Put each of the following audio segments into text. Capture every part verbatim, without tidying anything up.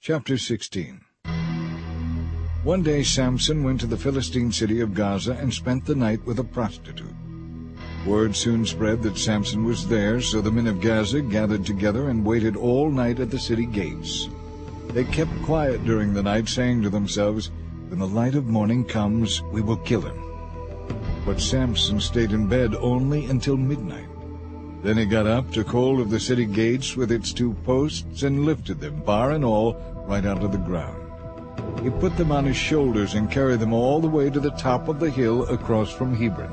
Chapter sixteen. One day Samson went to the Philistine city of Gaza and spent the night with a prostitute. Word soon spread that Samson was there, so the men of Gaza gathered together and waited all night at the city gates. They kept quiet during the night, saying to themselves, "When the light of morning comes, we will kill him." But Samson stayed in bed only until midnight. Then he got up, took hold of the city gates with its two posts, and lifted them, bar and all, right out of the ground. He put them on his shoulders and carried them all the way to the top of the hill across from Hebron.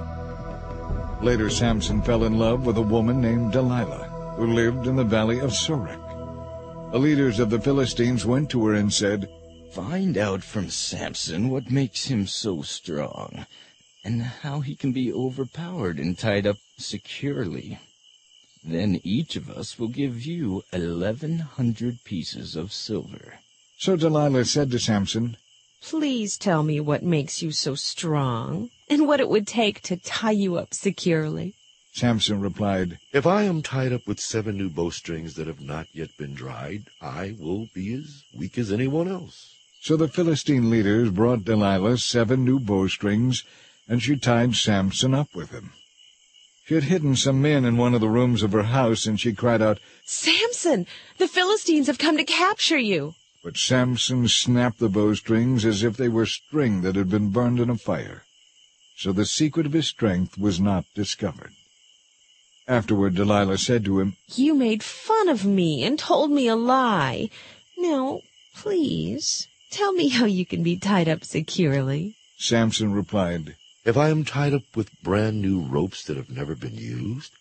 Later Samson fell in love with a woman named Delilah, who lived in the valley of Sorek. The leaders of the Philistines went to her and said, "Find out from Samson what makes him so strong, and how he can be overpowered and tied up securely. Then each of us will give you eleven hundred pieces of silver." So Delilah said to Samson, "Please tell me what makes you so strong, and what it would take to tie you up securely." Samson replied, "If I am tied up with seven new bowstrings that have not yet been dried, I will be as weak as anyone else." So the Philistine leaders brought Delilah seven new bowstrings, and she tied Samson up with them. She had hidden some men in one of the rooms of her house, and she cried out, "Samson, the Philistines have come to capture you." But Samson snapped the bowstrings as if they were string that had been burned in a fire. So the secret of his strength was not discovered. Afterward Delilah said to him, "You made fun of me and told me a lie. Now, please, tell me how you can be tied up securely." Samson replied, "If I am tied up with brand-new ropes that have never been used,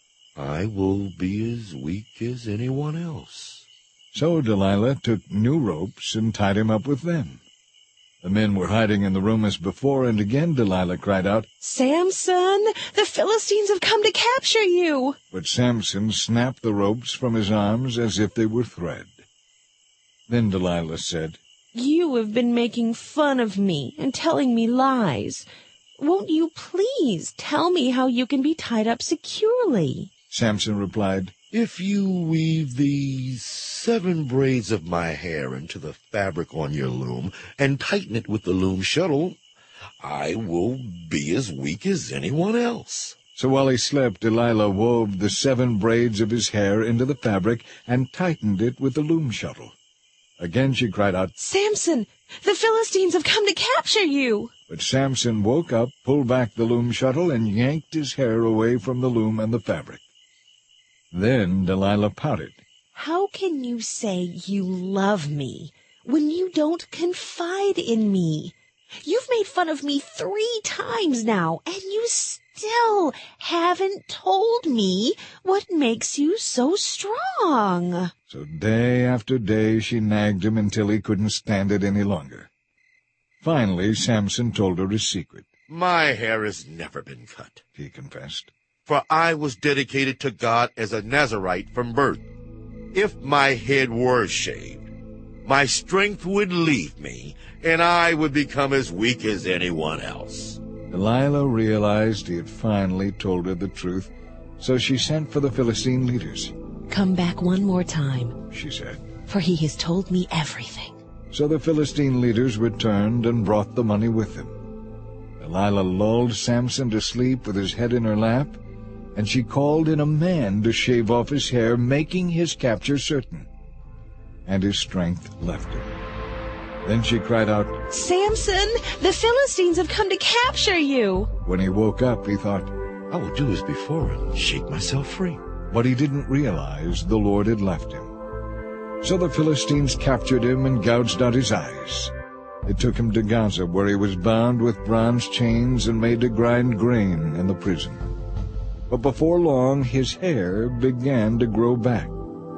I will be as weak as anyone else." So Delilah took new ropes and tied him up with them. The men were hiding in the room as before, and again Delilah cried out, "Samson, the Philistines have come to capture you." But Samson snapped the ropes from his arms as if they were thread. Then Delilah said, "You have been making fun of me and telling me lies. Won't you please tell me how you can be tied up securely?" Samson replied, "If you weave these seven braids of my hair into the fabric on your loom and tighten it with the loom shuttle, I will be as weak as anyone else." So while he slept, Delilah wove the seven braids of his hair into the fabric and tightened it with the loom shuttle. Again she cried out, "Samson, the Philistines have come to capture you." But Samson woke up, pulled back the loom shuttle, and yanked his hair away from the loom and the fabric. Then Delilah pouted. "How can you say you love me when you don't confide in me? You've made fun of me three times now, and you still haven't told me what makes you so strong." So day after day she nagged him until he couldn't stand it any longer. Finally Samson told her his secret. "My hair has never been cut," he confessed, "for I was dedicated to God as a Nazirite from birth. If my head were shaved, my strength would leave me, and I would become as weak as anyone else." Delilah realized he had finally told her the truth, so she sent for the Philistine leaders. "Come back one more time," she said, "for he has told me everything." So the Philistine leaders returned and brought the money with them. Delilah lulled Samson to sleep with his head in her lap, and she called in a man to shave off his hair, making his capture certain. And his strength left him. Then she cried out, "Samson, the Philistines have come to capture you." When he woke up, he thought, "I will do as before and shake myself free." But he didn't realize the Lord had left him. So the Philistines captured him and gouged out his eyes. They took him to Gaza, where he was bound with bronze chains and made to grind grain in the prison. But before long his hair began to grow back.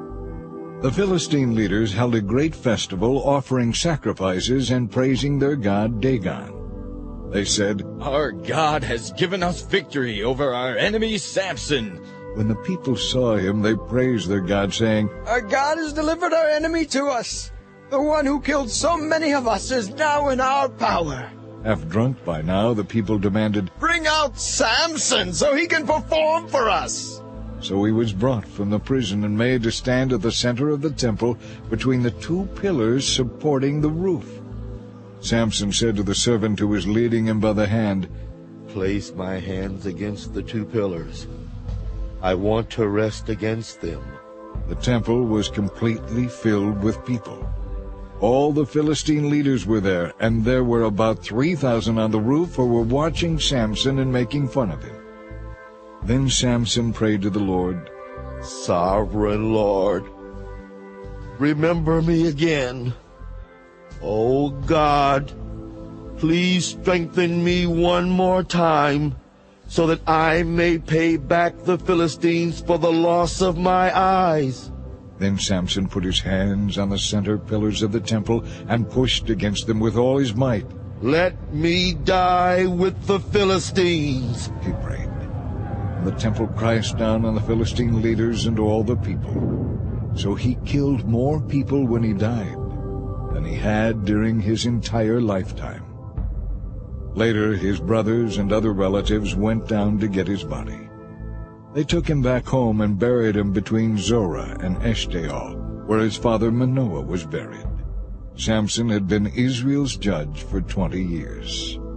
The Philistine leaders held a great festival, offering sacrifices and praising their god Dagon. They said, "Our God has given us victory over our enemy Samson." When the people saw him, they praised their god, saying, "Our God has delivered our enemy to us. The one who killed so many of us is now in our power." Half drunk by now, the people demanded, "Bring out Samson so he can perform for us." So he was brought from the prison and made to stand at the center of the temple between the two pillars supporting the roof. Samson said to the servant who was leading him by the hand, "Place my hands against the two pillars. I want to rest against them." The temple was completely filled with people. All the Philistine leaders were there, and there were about three thousand on the roof who were watching Samson and making fun of him. Then Samson prayed to the Lord, "Sovereign Lord, remember me again. Oh God, please strengthen me one more time, so that I may pay back the Philistines for the loss of my eyes." Then Samson put his hands on the center pillars of the temple and pushed against them with all his might. "Let me die with the Philistines," he prayed. And the temple crashed down on the Philistine leaders and all the people. So he killed more people when he died than he had during his entire lifetime. Later, his brothers and other relatives went down to get his body. They took him back home and buried him between Zorah and Eshtaol, where his father Manoah was buried. Samson had been Israel's judge for twenty years.